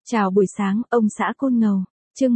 Chào buổi sáng, ông xã Côn Ngầu. Chương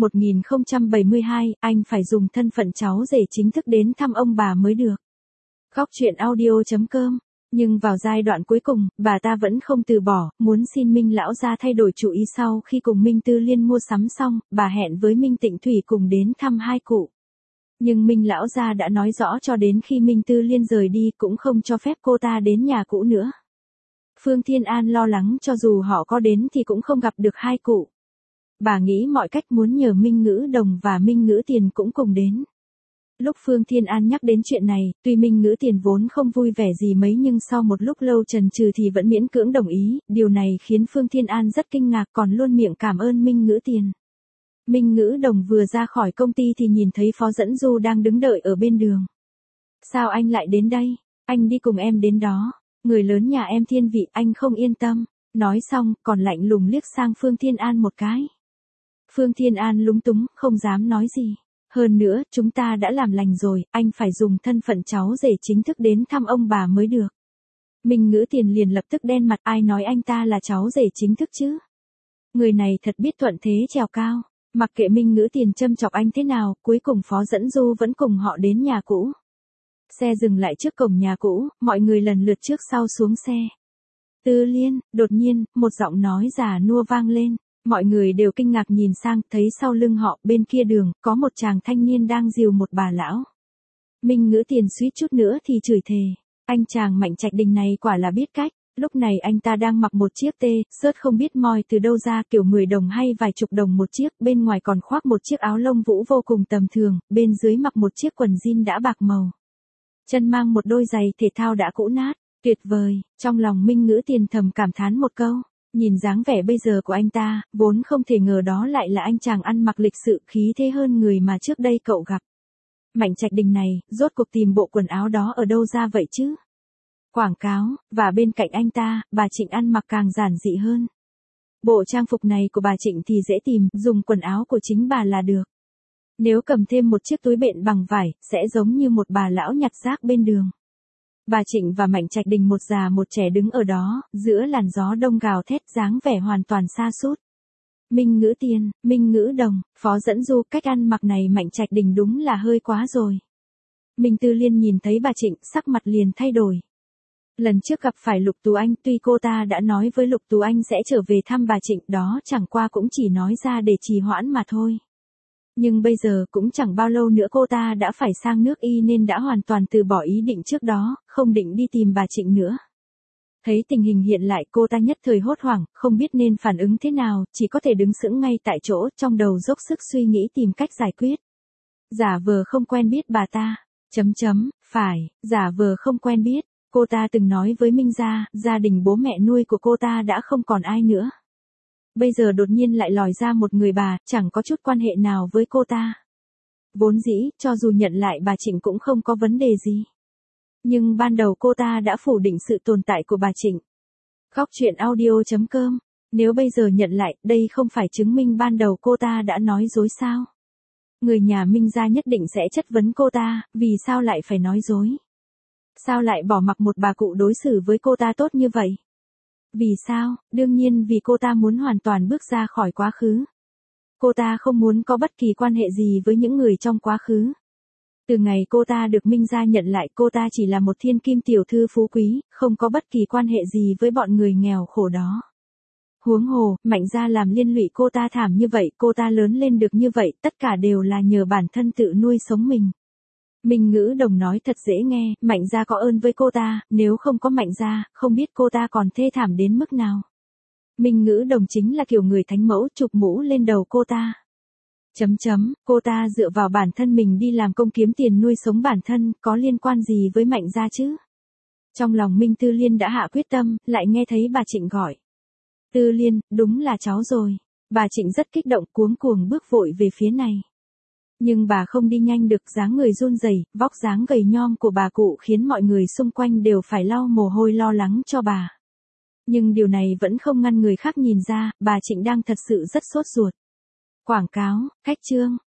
1072, anh phải dùng thân phận cháu rể chính thức đến thăm ông bà mới được. Góc truyện audio.com. Nhưng vào giai đoạn cuối cùng, bà ta vẫn không từ bỏ, muốn xin Minh lão gia thay đổi chủ ý. Sau khi cùng Minh Tư Liên mua sắm xong, bà hẹn với Minh Tịnh Thủy cùng đến thăm hai cụ. Nhưng Minh lão gia đã nói rõ cho đến khi Minh Tư Liên rời đi cũng không cho phép cô ta đến nhà cũ nữa. Phương Thiên An lo lắng cho dù họ có đến thì cũng không gặp được hai cụ. Bà nghĩ mọi cách muốn nhờ Minh Ngữ Đồng và Minh Ngữ Tiền cũng cùng đến. Lúc Phương Thiên An nhắc đến chuyện này, tuy Minh Ngữ Tiền vốn không vui vẻ gì mấy nhưng sau một lúc lâu chần chừ thì vẫn miễn cưỡng đồng ý, điều này khiến Phương Thiên An rất kinh ngạc còn luôn miệng cảm ơn Minh Ngữ Tiền. Minh Ngữ Đồng vừa ra khỏi công ty thì nhìn thấy Phó Dẫn Du đang đứng đợi ở bên đường. Sao anh lại đến đây? Anh đi cùng em đến đó. Người lớn nhà em thiên vị anh không yên tâm. Nói xong còn lạnh lùng liếc sang Phương Thiên An một cái. Phương Thiên An lúng túng, không dám nói gì. Hơn nữa, chúng ta đã làm lành rồi, anh phải dùng thân phận cháu rể chính thức đến thăm ông bà mới được. Minh Ngữ Tiền liền lập tức đen mặt, ai nói anh ta là cháu rể chính thức chứ? Người này thật biết thuận thế trèo cao. Mặc kệ Minh Ngữ Tiền châm chọc anh thế nào, cuối cùng Phó Dẫn Du vẫn cùng họ đến nhà cũ. Xe dừng lại trước cổng nhà cũ, mọi người lần lượt trước sau xuống xe. Tư Liên, đột nhiên, một giọng nói già nua vang lên. Mọi người đều kinh ngạc nhìn sang, thấy sau lưng họ, bên kia đường, có một chàng thanh niên đang dìu một bà lão. Minh Ngữ Tiền suýt chút nữa thì chửi thề. Anh chàng Mạnh Trạch Đình này quả là biết cách. Lúc này anh ta đang mặc một chiếc sớt không biết moi từ đâu ra kiểu 10 đồng hay vài chục đồng một chiếc, bên ngoài còn khoác một chiếc áo lông vũ vô cùng tầm thường, bên dưới mặc một chiếc quần jean đã bạc màu. Chân mang một đôi giày thể thao đã cũ nát, tuyệt vời, trong lòng Minh Ngữ Tiền thầm cảm thán một câu, nhìn dáng vẻ bây giờ của anh ta, vốn không thể ngờ đó lại là anh chàng ăn mặc lịch sự khí thế hơn người mà trước đây cậu gặp. Mạnh Trạch Đình này, rốt cuộc tìm bộ quần áo đó ở đâu ra vậy chứ? Quảng cáo, và bên cạnh anh ta, bà Trịnh ăn mặc càng giản dị hơn. Bộ trang phục này của bà Trịnh thì dễ tìm, dùng quần áo của chính bà là được. Nếu cầm thêm một chiếc túi bện bằng vải, sẽ giống như một bà lão nhặt rác bên đường. Bà Trịnh và Mạnh Trạch Đình một già một trẻ đứng ở đó, giữa làn gió đông gào thét dáng vẻ hoàn toàn sa sút. Minh Ngữ Tiền, Minh Ngữ Đồng, Phó Dẫn Du, cách ăn mặc này Mạnh Trạch Đình đúng là hơi quá rồi. Minh Tư Liên nhìn thấy bà Trịnh, sắc mặt liền thay đổi. Lần trước gặp phải Lục Tú Anh, tuy cô ta đã nói với Lục Tú Anh sẽ trở về thăm bà Trịnh, đó chẳng qua cũng chỉ nói ra để trì hoãn mà thôi. Nhưng bây giờ cũng chẳng bao lâu nữa cô ta đã phải sang nước Y nên đã hoàn toàn từ bỏ ý định trước đó, không định đi tìm bà Trịnh nữa. Thấy tình hình hiện lại cô ta nhất thời hốt hoảng, không biết nên phản ứng thế nào, chỉ có thể đứng sững ngay tại chỗ, trong đầu dốc sức suy nghĩ tìm cách giải quyết. Giả vờ không quen biết bà ta, phải, giả vờ không quen biết, cô ta từng nói với Minh gia đình bố mẹ nuôi của cô ta đã không còn ai nữa. Bây giờ đột nhiên lại lòi ra một người bà, chẳng có chút quan hệ nào với cô ta. Vốn dĩ, cho dù nhận lại bà Trịnh cũng không có vấn đề gì. Nhưng ban đầu cô ta đã phủ định sự tồn tại của bà Trịnh. Góc truyện audio.com. Nếu bây giờ nhận lại, đây không phải chứng minh ban đầu cô ta đã nói dối sao? Người nhà Minh gia nhất định sẽ chất vấn cô ta, vì sao lại phải nói dối? Sao lại bỏ mặc một bà cụ đối xử với cô ta tốt như vậy? Vì sao? Đương nhiên vì cô ta muốn hoàn toàn bước ra khỏi quá khứ. Cô ta không muốn có bất kỳ quan hệ gì với những người trong quá khứ. Từ ngày cô ta được Minh gia nhận lại, cô ta chỉ là một thiên kim tiểu thư phú quý, không có bất kỳ quan hệ gì với bọn người nghèo khổ đó. Huống hồ, Mạnh gia làm liên lụy cô ta thảm như vậy, cô ta lớn lên được như vậy, tất cả đều là nhờ bản thân tự nuôi sống mình. Minh Ngữ Đồng nói thật dễ nghe, Mạnh gia có ơn với cô ta, nếu không có Mạnh gia, không biết cô ta còn thê thảm đến mức nào. Minh Ngữ Đồng chính là kiểu người thánh mẫu, chụp mũ lên đầu cô ta. Cô ta dựa vào bản thân mình đi làm công kiếm tiền nuôi sống bản thân, có liên quan gì với Mạnh gia chứ? Trong lòng Minh Tư Liên đã hạ quyết tâm, lại nghe thấy bà Trịnh gọi. Tư Liên, đúng là cháu rồi. Bà Trịnh rất kích động, cuống cuồng bước vội về phía này. Nhưng bà không đi nhanh được, dáng người run rẩy, vóc dáng gầy nhom của bà cụ khiến mọi người xung quanh đều phải lau mồ hôi lo lắng cho bà. Nhưng điều này vẫn không ngăn người khác nhìn ra, bà Trịnh đang thật sự rất sốt ruột. Quảng cáo, khách trương,